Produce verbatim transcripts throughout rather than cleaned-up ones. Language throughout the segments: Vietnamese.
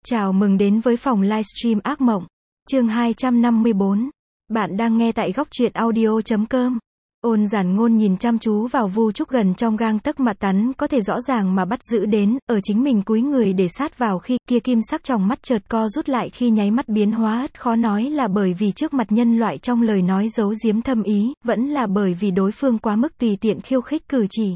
Chào mừng đến với phòng livestream ác mộng. Chương hai trăm năm mươi bốn. Bạn đang nghe tại góc truyện audio chấm com. Ôn Giản Ngôn nhìn chăm chú vào Vu Trúc gần trong gang tấc mặt tắn có thể rõ ràng mà bắt giữ đến, ở chính mình cúi người để sát vào khi kia kim sắc trong mắt chợt co rút lại khi nháy mắt biến hóa ất khó nói là bởi vì trước mặt nhân loại trong lời nói giấu giếm thâm ý, vẫn là bởi vì đối phương quá mức tùy tiện khiêu khích cử chỉ.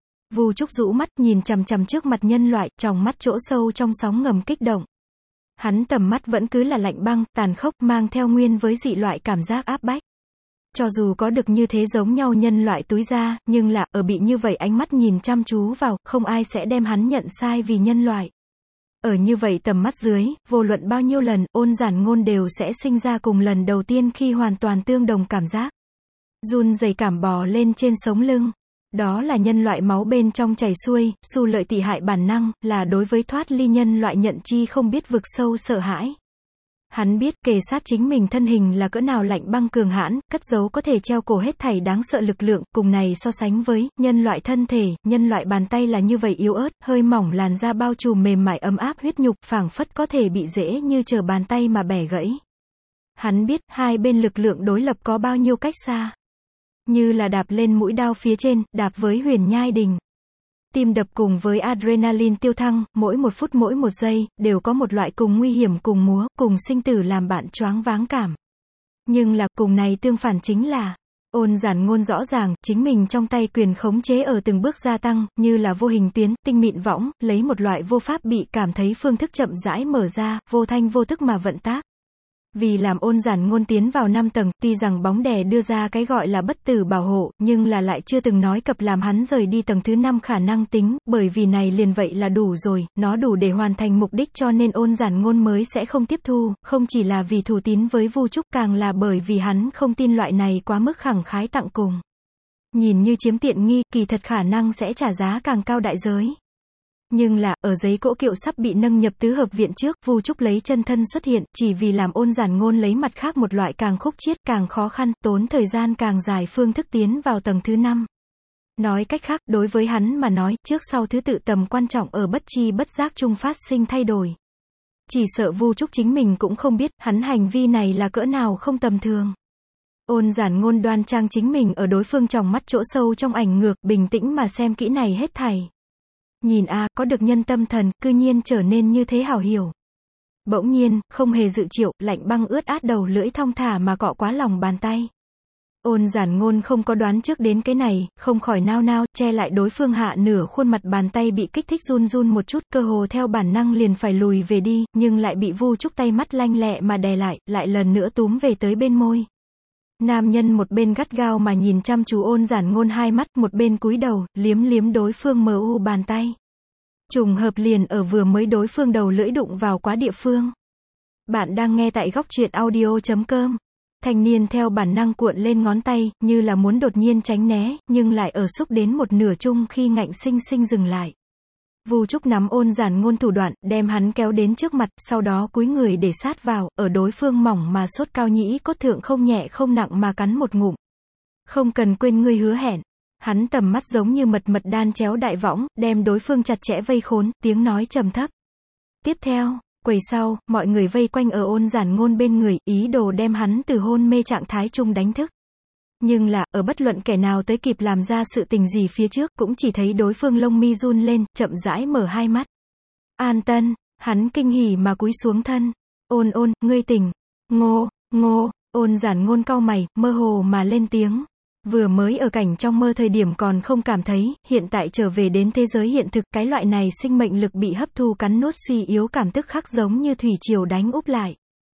Vu Trúc rũ mắt nhìn chằm chằm trước mặt nhân loại, trong mắt chỗ sâu trong sóng ngầm kích động. Hắn tầm mắt vẫn cứ là lạnh băng, tàn khốc, mang theo nguyên với dị loại cảm giác áp bách. Cho dù có được như thế giống nhau nhân loại túi ra, nhưng là, ở bị như vậy ánh mắt nhìn chăm chú vào, không ai sẽ đem hắn nhận sai vì nhân loại. Ở như vậy tầm mắt dưới, vô luận bao nhiêu lần, Ôn Giản Ngôn đều sẽ sinh ra cùng lần đầu tiên khi hoàn toàn tương đồng cảm giác. Run rẩy cảm bò lên trên sống lưng. Đó là nhân loại máu bên trong chảy xuôi, xu lợi tị hại bản năng, là đối với thoát ly nhân loại nhận chi không biết vực sâu sợ hãi. Hắn biết kề sát chính mình thân hình là cỡ nào lạnh băng cường hãn, cất giấu có thể treo cổ hết thảy đáng sợ lực lượng, cùng này so sánh với, nhân loại thân thể, nhân loại bàn tay là như vậy yếu ớt, hơi mỏng làn da bao trùm mềm mại ấm áp huyết nhục, phảng phất có thể bị dễ như trở bàn tay mà bẻ gãy. Hắn biết, hai bên lực lượng đối lập có bao nhiêu cách xa. Như là đạp lên mũi đao phía trên, đạp với huyền nhai đình. Tim đập cùng với adrenaline tiêu thăng, mỗi một phút mỗi một giây, đều có một loại cùng nguy hiểm cùng múa, cùng sinh tử làm bạn choáng váng cảm. Nhưng là, cùng này tương phản chính là, Ôn Giản Ngôn rõ ràng, chính mình trong tay quyền khống chế ở từng bước gia tăng, như là vô hình tuyến, tinh mịn võng, lấy một loại vô pháp bị cảm thấy phương thức chậm rãi mở ra, vô thanh vô tức mà vận tác. Vì làm Ôn Giản Ngôn tiến vào năm tầng, tuy rằng bóng đè đưa ra cái gọi là bất tử bảo hộ, nhưng là lại chưa từng nói cập làm hắn rời đi tầng thứ năm khả năng tính, bởi vì này liền vậy là đủ rồi, nó đủ để hoàn thành mục đích cho nên Ôn Giản Ngôn mới sẽ không tiếp thu, không chỉ là vì thù tín với Vu Trúc, càng là bởi vì hắn không tin loại này quá mức khẳng khái tặng cùng. Nhìn như chiếm tiện nghi, kỳ thật khả năng sẽ trả giá càng cao đại giới. Nhưng là, ở giấy cỗ kiệu sắp bị nâng nhập tứ hợp viện trước, Vu Trúc lấy chân thân xuất hiện, chỉ vì làm Ôn Giản Ngôn lấy mặt khác một loại càng khúc chiết, càng khó khăn, tốn thời gian càng dài phương thức tiến vào tầng thứ năm. Nói cách khác, đối với hắn mà nói, trước sau thứ tự tầm quan trọng ở bất chi bất giác chung phát sinh thay đổi. Chỉ sợ Vu Trúc chính mình cũng không biết, hắn hành vi này là cỡ nào không tầm thường. Ôn Giản Ngôn đoan trang chính mình ở đối phương trong mắt chỗ sâu trong ảnh ngược, bình tĩnh mà xem kỹ này hết thảy. Nhìn a, à, có được nhân tâm thần, cư nhiên trở nên như thế hảo hiểu. Bỗng nhiên, không hề dự triệu, lạnh băng ướt át đầu lưỡi thong thả mà cọ quá lòng bàn tay. Ôn Giản Ngôn không có đoán trước đến cái này, không khỏi nao nao, che lại đối phương hạ nửa khuôn mặt bàn tay bị kích thích run run một chút, cơ hồ theo bản năng liền phải lùi về đi, nhưng lại bị Vu Trúc tay mắt lanh lẹ mà đè lại, lại lần nữa túm về tới bên môi. Nam nhân một bên gắt gao mà nhìn chăm chú Ôn Giản Ngôn hai mắt, một bên cúi đầu, liếm liếm đối phương mờ u bàn tay. Trùng hợp liền ở vừa mới đối phương đầu lưỡi đụng vào quá địa phương. Bạn đang nghe tại góc truyện audio chấm com. Thanh niên theo bản năng cuộn lên ngón tay, như là muốn đột nhiên tránh né, nhưng lại ở xúc đến một nửa chung khi ngạnh sinh sinh dừng lại. Vu Trúc nắm Ôn Giản Ngôn thủ đoạn, đem hắn kéo đến trước mặt, sau đó cúi người để sát vào, ở đối phương mỏng mà sốt cao nhĩ cốt thượng không nhẹ không nặng mà cắn một ngụm. Không cần quên ngươi hứa hẹn. Hắn tầm mắt giống như mật mật đan chéo đại võng, đem đối phương chặt chẽ vây khốn, tiếng nói trầm thấp. Tiếp theo, quầy sau, mọi người vây quanh ở Ôn Giản Ngôn bên người, ý đồ đem hắn từ hôn mê trạng thái chung đánh thức. Nhưng là, ở bất luận kẻ nào tới kịp làm ra sự tình gì phía trước, cũng chỉ thấy đối phương lông mi run lên, chậm rãi mở hai mắt. An Tân, hắn kinh hỉ mà cúi xuống thân. Ôn ôn, ngươi tỉnh. Ngô, ngô, Ôn Giản Ngôn cau mày, mơ hồ mà lên tiếng. Vừa mới ở cảnh trong mơ thời điểm còn không cảm thấy, hiện tại trở về đến thế giới hiện thực, cái loại này sinh mệnh lực bị hấp thu cắn nuốt suy yếu cảm tức khắc giống như thủy triều đánh úp lại.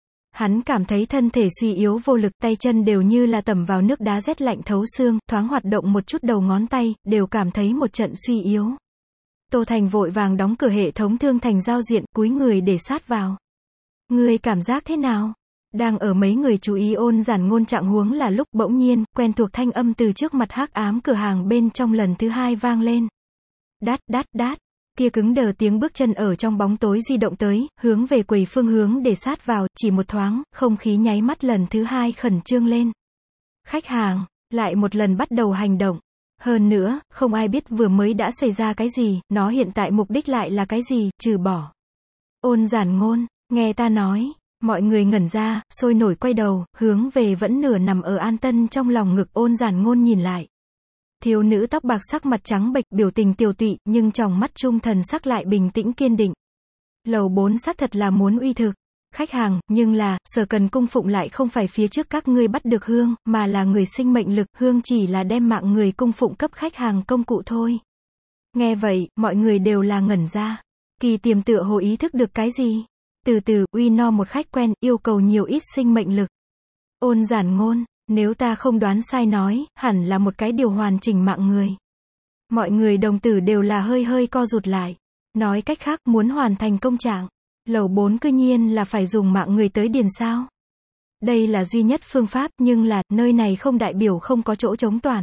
Hắn cảm thấy thân thể suy yếu vô lực, tay chân đều như là tẩm vào nước đá rét lạnh thấu xương, thoáng hoạt động một chút đầu ngón tay, đều cảm thấy một trận suy yếu. Tô Thành vội vàng đóng cửa hệ thống thương thành giao diện, cúi người để sát vào. Ngươi cảm giác thế nào? Đang ở mấy người chú ý Ôn Giản Ngôn trạng huống là lúc bỗng nhiên, quen thuộc thanh âm từ trước mặt hắc ám cửa hàng bên trong lần thứ hai vang lên. Đát đát đát. Kia cứng đờ tiếng bước chân ở trong bóng tối di động tới, hướng về quầy phương hướng để sát vào, chỉ một thoáng, không khí nháy mắt lần thứ hai khẩn trương lên. Khách hàng, lại một lần bắt đầu hành động. Hơn nữa, không ai biết vừa mới đã xảy ra cái gì, nó hiện tại mục đích lại là cái gì, trừ bỏ Ôn Giản Ngôn, nghe ta nói. Mọi người ngẩn ra, sôi nổi quay đầu, hướng về vẫn nửa nằm ở An Tân trong lòng ngực Ôn Giản Ngôn nhìn lại. Thiếu nữ tóc bạc sắc mặt trắng bệch, biểu tình tiều tụy, nhưng trong mắt trung thần sắc lại bình tĩnh kiên định. Lầu bốn xác thật là muốn uy thực. Khách hàng, nhưng là, Sở Cần cung phụng lại không phải phía trước các ngươi bắt được hương, mà là người sinh mệnh lực, hương chỉ là đem mạng người cung phụng cấp khách hàng công cụ thôi. Nghe vậy, mọi người đều là ngẩn ra. Kỳ Tiềm tựa hồ ý thức được cái gì? Từ từ, uy no một khách quen, yêu cầu nhiều ít sinh mệnh lực. Ôn Giản Ngôn, nếu ta không đoán sai nói, hẳn là một cái điều hoàn chỉnh mạng người. Mọi người đồng tử đều là hơi hơi co rụt lại. Nói cách khác, muốn hoàn thành công trạng, lầu bốn cư nhiên là phải dùng mạng người tới điền sao. Đây là duy nhất phương pháp, nhưng là, nơi này không đại biểu không có chỗ trống toàn.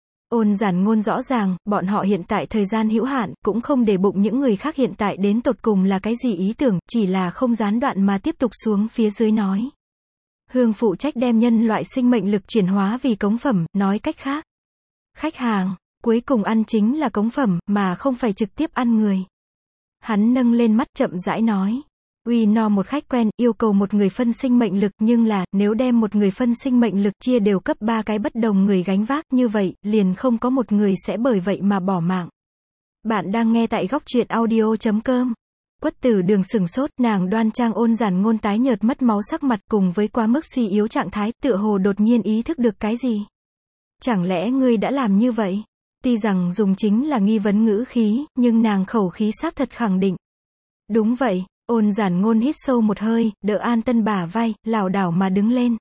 Ôn Giản Ngôn rõ ràng, bọn họ hiện tại thời gian hữu hạn, cũng không để bụng những người khác hiện tại đến tột cùng là cái gì ý tưởng, chỉ là không gián đoạn mà tiếp tục xuống phía dưới nói. Hương phụ trách đem nhân loại sinh mệnh lực chuyển hóa vì cống phẩm, nói cách khác. Khách hàng, cuối cùng ăn chính là cống phẩm, mà không phải trực tiếp ăn người. Hắn nâng lên mắt chậm rãi nói. Uy no một khách quen, yêu cầu một người phân sinh mệnh lực, nhưng là, nếu đem một người phân sinh mệnh lực chia đều cấp ba cái bất đồng người gánh vác như vậy, liền không có một người sẽ bởi vậy mà bỏ mạng. Bạn đang nghe tại góc truyện audio chấm com. Quất Tử Đường sừng sốt, nàng đoan trang Ôn Giản Ngôn tái nhợt mất máu sắc mặt cùng với quá mức suy yếu trạng thái, tựa hồ đột nhiên ý thức được cái gì. Chẳng lẽ ngươi đã làm như vậy? Tuy rằng dùng chính là nghi vấn ngữ khí, nhưng nàng khẩu khí xác thật khẳng định. Đúng vậy. Ôn Giản Ngôn hít sâu một hơi, đỡ An Tân bả vai, lảo đảo mà đứng lên.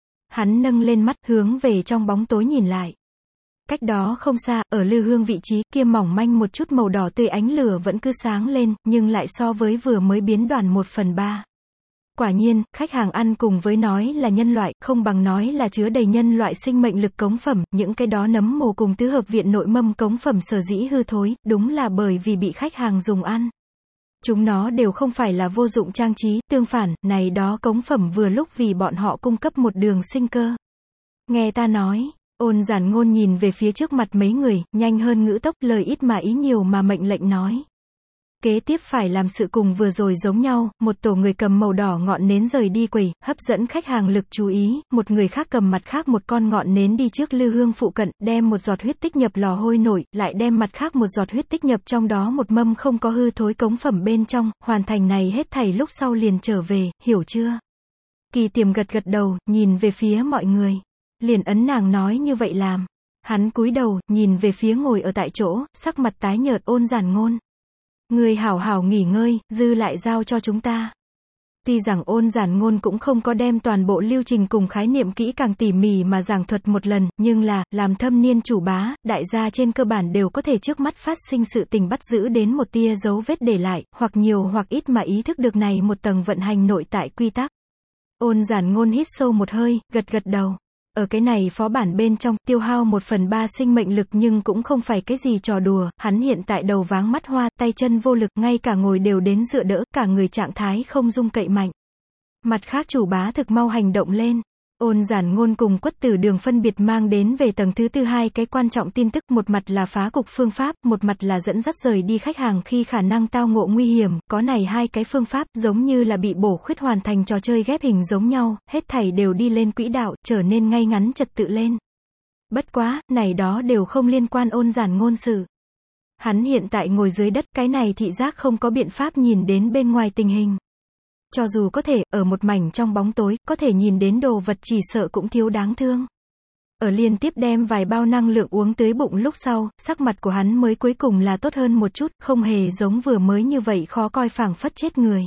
Hắn nâng lên mắt, hướng về trong bóng tối nhìn lại. Cách đó không xa, ở lư hương vị trí, kia mỏng manh một chút màu đỏ tươi ánh lửa vẫn cứ sáng lên, nhưng lại so với vừa mới biến đoàn một phần ba. Quả nhiên, khách hàng ăn cùng với nói là nhân loại, không bằng nói là chứa đầy nhân loại sinh mệnh lực cống phẩm, những cái đó nấm mồ cùng tứ hợp viện nội mâm cống phẩm sở dĩ hư thối, đúng là bởi vì bị khách hàng dùng ăn. Chúng nó đều không phải là vô dụng trang trí, tương phản, này đó cống phẩm vừa lúc vì bọn họ cung cấp một đường sinh cơ. Nghe ta nói, Ôn Giản Ngôn nhìn về phía trước mặt mấy người, nhanh hơn ngữ tốc, lời ít mà ý nhiều mà mệnh lệnh nói. Kế tiếp phải làm sự cùng vừa rồi giống nhau, một tổ người cầm màu đỏ ngọn nến rời đi quầy, hấp dẫn khách hàng lực chú ý, một người khác cầm mặt khác một con ngọn nến đi trước lư hương phụ cận, đem một giọt huyết tích nhập lò hôi nổi, lại đem mặt khác một giọt huyết tích nhập trong đó một mâm không có hư thối cống phẩm bên trong, hoàn thành này hết thảy lúc sau liền trở về, hiểu chưa? Kỳ Tiềm gật gật đầu, nhìn về phía mọi người. Liền ấn nàng nói như vậy làm. Hắn cúi đầu, nhìn về phía ngồi ở tại chỗ, sắc mặt tái nhợt Ôn Giản Ngôn. Người hảo hảo nghỉ ngơi, dư lại giao cho chúng ta. Tuy rằng Ôn Giản Ngôn cũng không có đem toàn bộ lưu trình cùng khái niệm kỹ càng tỉ mỉ mà giảng thuật một lần, nhưng là, làm thâm niên chủ bá, đại gia trên cơ bản đều có thể trước mắt phát sinh sự tình bắt giữ đến một tia dấu vết để lại, hoặc nhiều hoặc ít mà ý thức được này một tầng vận hành nội tại quy tắc. Ôn Giản Ngôn hít sâu một hơi, gật gật đầu. Ở cái này phó bản bên trong, tiêu hao một phần ba sinh mệnh lực nhưng cũng không phải cái gì trò đùa, hắn hiện tại đầu váng mắt hoa, tay chân vô lực, ngay cả ngồi đều đến dựa đỡ, cả người trạng thái không dung cậy mạnh. Mặt khác chủ bá thực mau hành động lên. Ôn Giản Ngôn cùng Quất Tử Đường phân biệt mang đến về tầng thứ tư hai cái quan trọng tin tức, một mặt là phá cục phương pháp, một mặt là dẫn dắt rời đi khách hàng khi khả năng tao ngộ nguy hiểm, có này hai cái phương pháp, giống như là bị bổ khuyết hoàn thành trò chơi ghép hình giống nhau, hết thảy đều đi lên quỹ đạo, trở nên ngay ngắn trật tự lên. Bất quá, này đó đều không liên quan Ôn Giản Ngôn sự. Hắn hiện tại ngồi dưới đất, cái này thị giác không có biện pháp nhìn đến bên ngoài tình hình. Cho dù có thể, ở một mảnh trong bóng tối, có thể nhìn đến đồ vật chỉ sợ cũng thiếu đáng thương. Ở liên tiếp đem vài bao năng lượng uống tới bụng lúc sau, sắc mặt của hắn mới cuối cùng là tốt hơn một chút, không hề giống vừa mới như vậy khó coi phảng phất chết người.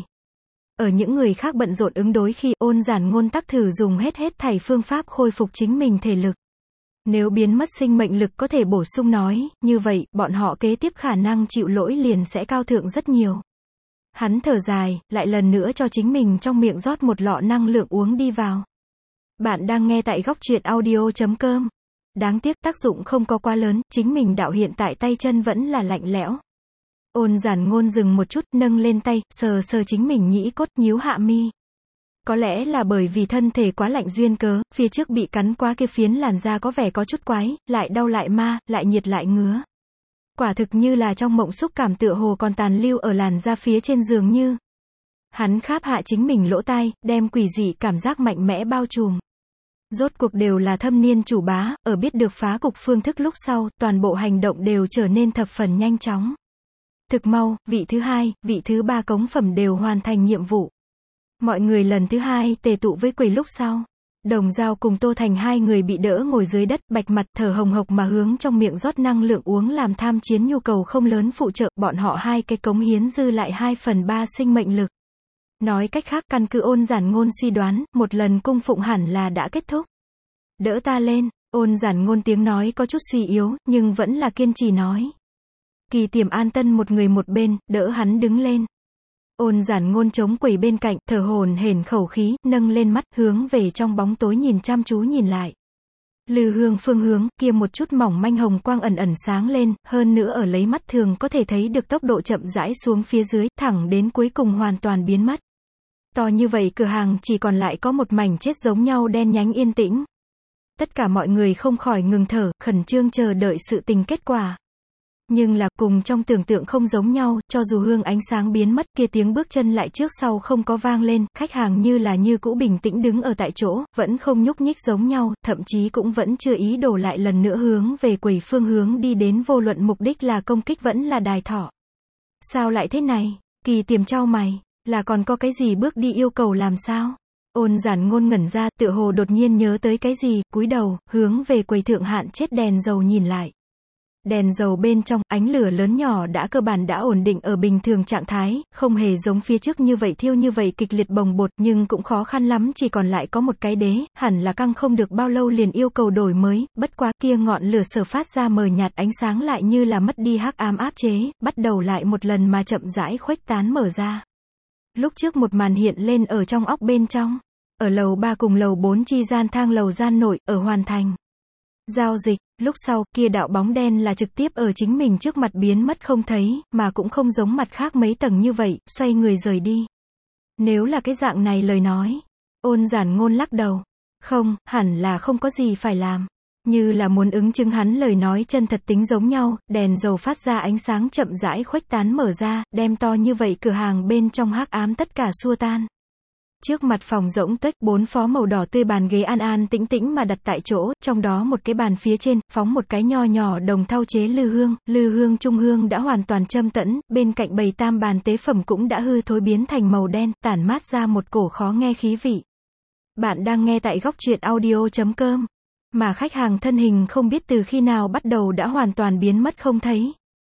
Ở những người khác bận rộn ứng đối khi Ôn Giản Ngôn tắc thử dùng hết hết thảy phương pháp khôi phục chính mình thể lực. Nếu biến mất sinh mệnh lực có thể bổ sung nói, như vậy, bọn họ kế tiếp khả năng chịu lỗi liền sẽ cao thượng rất nhiều. Hắn thở dài, lại lần nữa cho chính mình trong miệng rót một lọ năng lượng uống đi vào. Bạn đang nghe tại góc truyện audio chấm com. Đáng tiếc tác dụng không có quá lớn, chính mình đạo hiện tại tay chân vẫn là lạnh lẽo. Ôn Giản Ngôn dừng một chút, nâng lên tay, sờ sờ chính mình nhĩ cốt, nhíu hạ mi. Có lẽ là bởi vì thân thể quá lạnh duyên cớ, phía trước bị cắn quá kia phiến làn da có vẻ có chút quái, lại đau lại ma, lại nhiệt lại ngứa. Quả thực như là trong mộng xúc cảm tựa hồ còn tàn lưu ở làn da phía trên giường như. Hắn kháp hạ chính mình lỗ tai, đem quỷ dị cảm giác mạnh mẽ bao trùm. Rốt cuộc đều là thâm niên chủ bá, ở biết được phá cục phương thức lúc sau, toàn bộ hành động đều trở nên thập phần nhanh chóng. Thực mau, vị thứ hai, vị thứ ba cống phẩm đều hoàn thành nhiệm vụ. Mọi người lần thứ hai tề tụ với quầy lúc sau. Đồng Dao cùng Tô Thành hai người bị đỡ ngồi dưới đất, bạch mặt, thở hồng hộc mà hướng trong miệng rót năng lượng uống làm tham chiến nhu cầu không lớn phụ trợ, bọn họ hai cái cống hiến dư lại hai phần ba sinh mệnh lực. Nói cách khác, căn cứ Ôn Giản Ngôn suy đoán, một lần cung phụng hẳn là đã kết thúc. Đỡ ta lên, Ôn Giản Ngôn tiếng nói có chút suy yếu, nhưng vẫn là kiên trì nói. Kỳ Tiềm an tân một người một bên, đỡ hắn đứng lên. Ôn Giản Ngôn chống quầy bên cạnh, thở hổn hển khẩu khí, nâng lên mắt, hướng về trong bóng tối nhìn chăm chú nhìn lại. Lư Hương phương hướng, kia một chút mỏng manh hồng quang ẩn ẩn sáng lên, hơn nữa ở lấy mắt thường có thể thấy được tốc độ chậm rãi xuống phía dưới, thẳng đến cuối cùng hoàn toàn biến mất. To như vậy cửa hàng chỉ còn lại có một mảnh chết giống nhau đen nhánh yên tĩnh. Tất cả mọi người không khỏi ngừng thở, khẩn trương chờ đợi sự tình kết quả. Nhưng là, cùng trong tưởng tượng không giống nhau, cho dù hương ánh sáng biến mất, kia tiếng bước chân lại trước sau không có vang lên, khách hàng như là như cũ bình tĩnh đứng ở tại chỗ, vẫn không nhúc nhích giống nhau, thậm chí cũng vẫn chưa ý đồ lại lần nữa hướng về quầy phương hướng đi đến, vô luận mục đích là công kích vẫn là đài thọ. Sao lại thế này? Kỳ Tiềm chau mày, là còn có cái gì bước đi yêu cầu làm sao? Ôn Giản Ngôn ngẩn ra, tựa hồ đột nhiên nhớ tới cái gì, cúi đầu, hướng về quầy thượng hạn chết đèn dầu nhìn lại. Đèn dầu bên trong, ánh lửa lớn nhỏ đã cơ bản đã ổn định ở bình thường trạng thái, không hề giống phía trước như vậy thiêu như vậy kịch liệt bồng bột, nhưng cũng khó khăn lắm, chỉ còn lại có một cái đế, hẳn là căng không được bao lâu liền yêu cầu đổi mới, bất quá kia ngọn lửa sở phát ra mờ nhạt ánh sáng lại như là mất đi hắc ám áp chế, bắt đầu lại một lần mà chậm rãi khuếch tán mở ra. Lúc trước một màn hiện lên ở trong óc bên trong, ở lầu ba cùng lầu bốn chi gian thang lầu gian nội, ở hoàn thành giao dịch, lúc sau, kia đạo bóng đen là trực tiếp ở chính mình trước mặt biến mất không thấy, mà cũng không giống mặt khác mấy tầng như vậy, xoay người rời đi. Nếu là cái dạng này lời nói, Ôn Giản Ngôn lắc đầu. Không, hẳn là không có gì phải làm. Như là muốn ứng chứng hắn lời nói chân thật tính giống nhau, đèn dầu phát ra ánh sáng chậm rãi khuếch tán mở ra, đem to như vậy cửa hàng bên trong hắc ám tất cả xua tan. Trước mặt phòng rỗng tuếch, bốn phó màu đỏ tươi bàn ghế an an tĩnh tĩnh mà đặt tại chỗ, trong đó một cái bàn phía trên, phóng một cái nho nhỏ đồng thau chế lư hương, lư hương trung hương đã hoàn toàn châm tẫn, bên cạnh bầy tam bàn tế phẩm cũng đã hư thối biến thành màu đen, tản mát ra một cổ khó nghe khí vị. Bạn đang nghe tại góc truyện audio chấm com, mà khách hàng thân hình không biết từ khi nào bắt đầu đã hoàn toàn biến mất không thấy.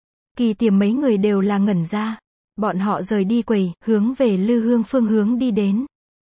Kỳ Tiềm mấy người đều là ngẩn ra. Bọn họ rời đi quầy, hướng về lư hương phương hướng đi đến.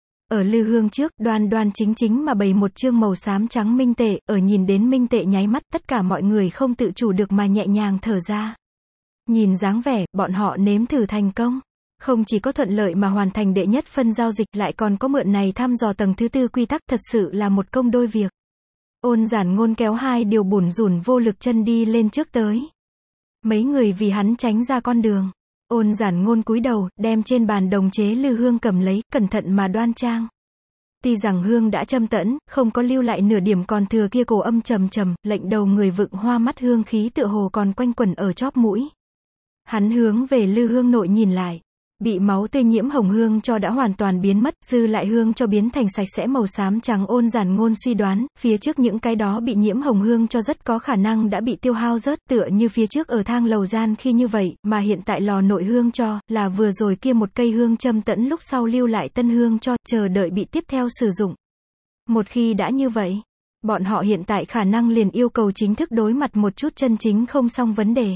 Ở lư hương trước, đoan đoan chính chính mà bày một chương màu xám trắng minh tệ, ở nhìn đến minh tệ nháy mắt, tất cả mọi người không tự chủ được mà nhẹ nhàng thở ra. Nhìn dáng vẻ, bọn họ nếm thử thành công. Không chỉ có thuận lợi mà hoàn thành đệ nhất phân giao dịch, lại còn có mượn này thăm dò tầng thứ tư quy tắc, thật sự là một công đôi việc. Ôn Giản Ngôn kéo hai điều bủn rủn vô lực chân đi lên trước tới. Mấy người vì hắn tránh ra con đường. Ôn Giản Ngôn cúi đầu, đem trên bàn đồng chế lư hương cầm lấy, cẩn thận mà đoan trang. Tuy rằng hương đã châm tẫn, không có lưu lại nửa điểm còn thừa kia cổ âm trầm trầm, lệnh đầu người vựng hoa mắt hương khí tựa hồ còn quanh quẩn ở chóp mũi. Hắn hướng về lư hương nội nhìn lại. Bị máu tươi nhiễm hồng hương cho đã hoàn toàn biến mất, dư lại hương cho biến thành sạch sẽ màu xám trắng. Ôn Giản Ngôn suy đoán, phía trước những cái đó bị nhiễm hồng hương cho rất có khả năng đã bị tiêu hao rớt, tựa như phía trước ở thang lầu gian khi như vậy, mà hiện tại lò nội hương cho, là vừa rồi kia một cây hương châm tẫn lúc sau lưu lại tân hương cho, chờ đợi bị tiếp theo sử dụng. Một khi đã như vậy, bọn họ hiện tại khả năng liền yêu cầu chính thức đối mặt một chút chân chính không xong vấn đề.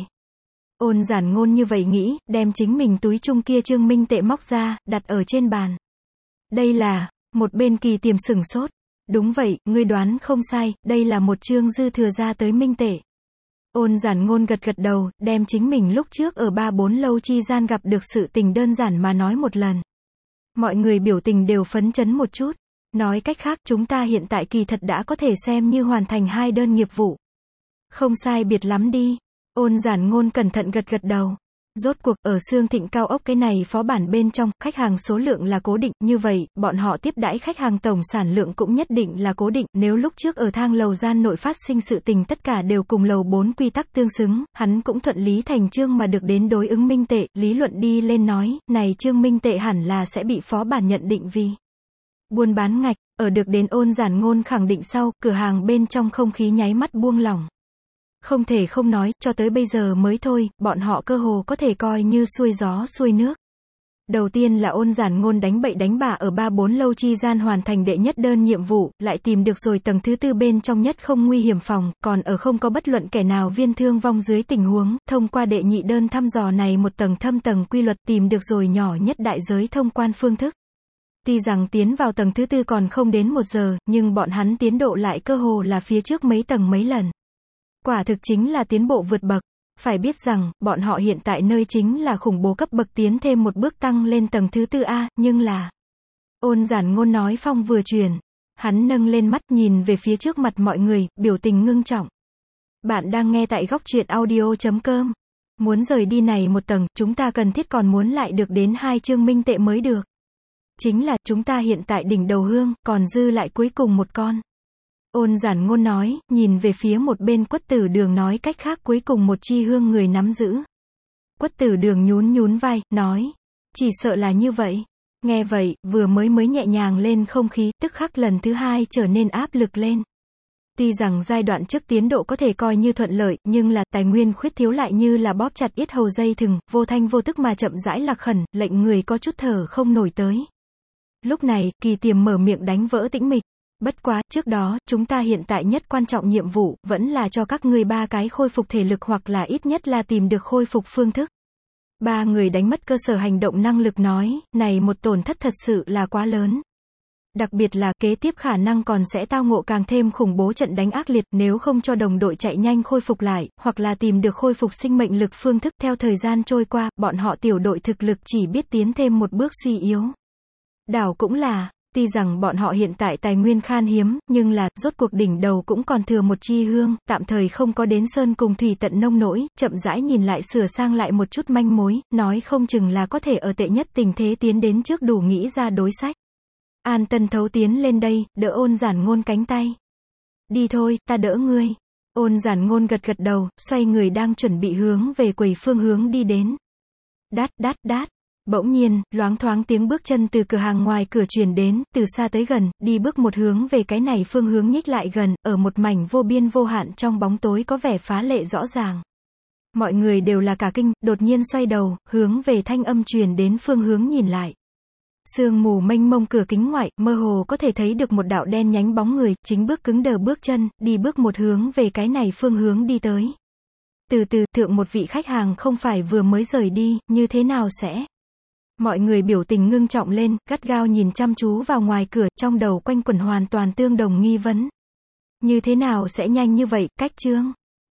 Ôn Giản Ngôn như vậy nghĩ, đem chính mình túi chung kia trương minh tệ móc ra, đặt ở trên bàn. Đây là, một bên Kỳ Tiềm sửng sốt. Đúng vậy, ngươi đoán không sai, đây là một trương dư thừa ra tới minh tệ. Ôn Giản Ngôn gật gật đầu, đem chính mình lúc trước ở ba bốn lâu chi gian gặp được sự tình đơn giản mà nói một lần. Mọi người biểu tình đều phấn chấn một chút. Nói cách khác, chúng ta hiện tại kỳ thật đã có thể xem như hoàn thành hai đơn nghiệp vụ. Không sai biệt lắm đi. Ôn Giản Ngôn cẩn thận gật gật đầu. Rốt cuộc, ở Sương Thịnh cao ốc cái này phó bản bên trong, khách hàng số lượng là cố định, như vậy, bọn họ tiếp đãi khách hàng tổng sản lượng cũng nhất định là cố định, nếu lúc trước ở thang lầu gian nội phát sinh sự tình tất cả đều cùng lầu bốn quy tắc tương xứng, hắn cũng thuận lý thành chương mà được đến đối ứng minh tệ, lý luận đi lên nói, này chương minh tệ hẳn là sẽ bị phó bản nhận định vì buôn bán ngạch, ở được đến Ôn Giản Ngôn khẳng định sau, cửa hàng bên trong không khí nháy mắt buông lỏng. Không thể không nói, cho tới bây giờ mới thôi, bọn họ cơ hồ có thể coi như xuôi gió xuôi nước. Đầu tiên là Ôn Giản Ngôn đánh bậy đánh bạ ở ba bốn lâu chi gian hoàn thành đệ nhất đơn nhiệm vụ, lại tìm được rồi tầng thứ tư bên trong nhất không nguy hiểm phòng, còn ở không có bất luận kẻ nào viên thương vong dưới tình huống, thông qua đệ nhị đơn thăm dò này một tầng thâm tầng quy luật tìm được rồi nhỏ nhất đại giới thông quan phương thức. Tuy rằng tiến vào tầng thứ tư còn không đến một giờ, nhưng bọn hắn tiến độ lại cơ hồ là phía trước mấy tầng mấy lần. Quả thực chính là tiến bộ vượt bậc. Phải biết rằng, bọn họ hiện tại nơi chính là khủng bố cấp bậc tiến thêm một bước tăng lên tầng thứ tư A, nhưng là... Ôn Giản Ngôn nói phong vừa truyền. Hắn nâng lên mắt nhìn về phía trước mặt mọi người, biểu tình ngưng trọng. Bạn đang nghe tại góc truyện audio chấm com. Muốn rời đi này một tầng, chúng ta cần thiết còn muốn lại được đến hai chương minh tệ mới được. Chính là, chúng ta hiện tại đỉnh đầu hương, còn dư lại cuối cùng một con. Ôn Giản Ngôn nói, nhìn về phía một bên Quất Tử Đường nói cách khác cuối cùng một chi hương người nắm giữ. Quất Tử Đường nhún nhún vai, nói, chỉ sợ là như vậy. Nghe vậy, vừa mới mới nhẹ nhàng lên không khí, tức khắc lần thứ hai trở nên áp lực lên. Tuy rằng giai đoạn trước tiến độ có thể coi như thuận lợi, nhưng là tài nguyên khuyết thiếu lại như là bóp chặt yết hầu dây thừng, vô thanh vô tức mà chậm rãi lạc khẩn, lệnh người có chút thở không nổi tới. Lúc này, Kỳ Tiềm mở miệng đánh vỡ tĩnh mịch. Bất quá, trước đó, chúng ta hiện tại nhất quan trọng nhiệm vụ, vẫn là cho các ngươi ba cái khôi phục thể lực hoặc là ít nhất là tìm được khôi phục phương thức. Ba người đánh mất cơ sở hành động năng lực nói, này một tổn thất thật sự là quá lớn. Đặc biệt là, kế tiếp khả năng còn sẽ tao ngộ càng thêm khủng bố trận đánh ác liệt, nếu không cho đồng đội chạy nhanh khôi phục lại, hoặc là tìm được khôi phục sinh mệnh lực phương thức. Theo thời gian trôi qua, bọn họ tiểu đội thực lực chỉ biết tiến thêm một bước suy yếu. Đảo cũng là, tuy rằng bọn họ hiện tại tài nguyên khan hiếm, nhưng là, rốt cuộc đỉnh đầu cũng còn thừa một chi hương, tạm thời không có đến sơn cùng thủy tận nông nỗi, chậm rãi nhìn lại sửa sang lại một chút manh mối, nói không chừng là có thể ở tệ nhất tình thế tiến đến trước đủ nghĩ ra đối sách. An Tân thấu tiến lên đây, đỡ Ôn Giản Ngôn cánh tay. Đi thôi, ta đỡ ngươi. Ôn Giản Ngôn gật gật đầu, xoay người đang chuẩn bị hướng về quầy phương hướng đi đến. Đát đát đát. Bỗng nhiên, loáng thoáng tiếng bước chân từ cửa hàng ngoài cửa truyền đến, từ xa tới gần, đi bước một hướng về cái này phương hướng nhích lại gần, ở một mảnh vô biên vô hạn trong bóng tối có vẻ phá lệ rõ ràng. Mọi người đều là cả kinh, đột nhiên xoay đầu, hướng về thanh âm truyền đến phương hướng nhìn lại. Sương mù mênh mông cửa kính ngoại, mơ hồ có thể thấy được một đạo đen nhánh bóng người, chính bước cứng đờ bước chân, đi bước một hướng về cái này phương hướng đi tới. Từ từ, thượng một vị khách hàng không phải vừa mới rời đi, như thế nào sẽ... Mọi người biểu tình ngưng trọng lên, gắt gao nhìn chăm chú vào ngoài cửa, trong đầu quanh quẩn hoàn toàn tương đồng nghi vấn. Như thế nào sẽ nhanh như vậy, cách chương?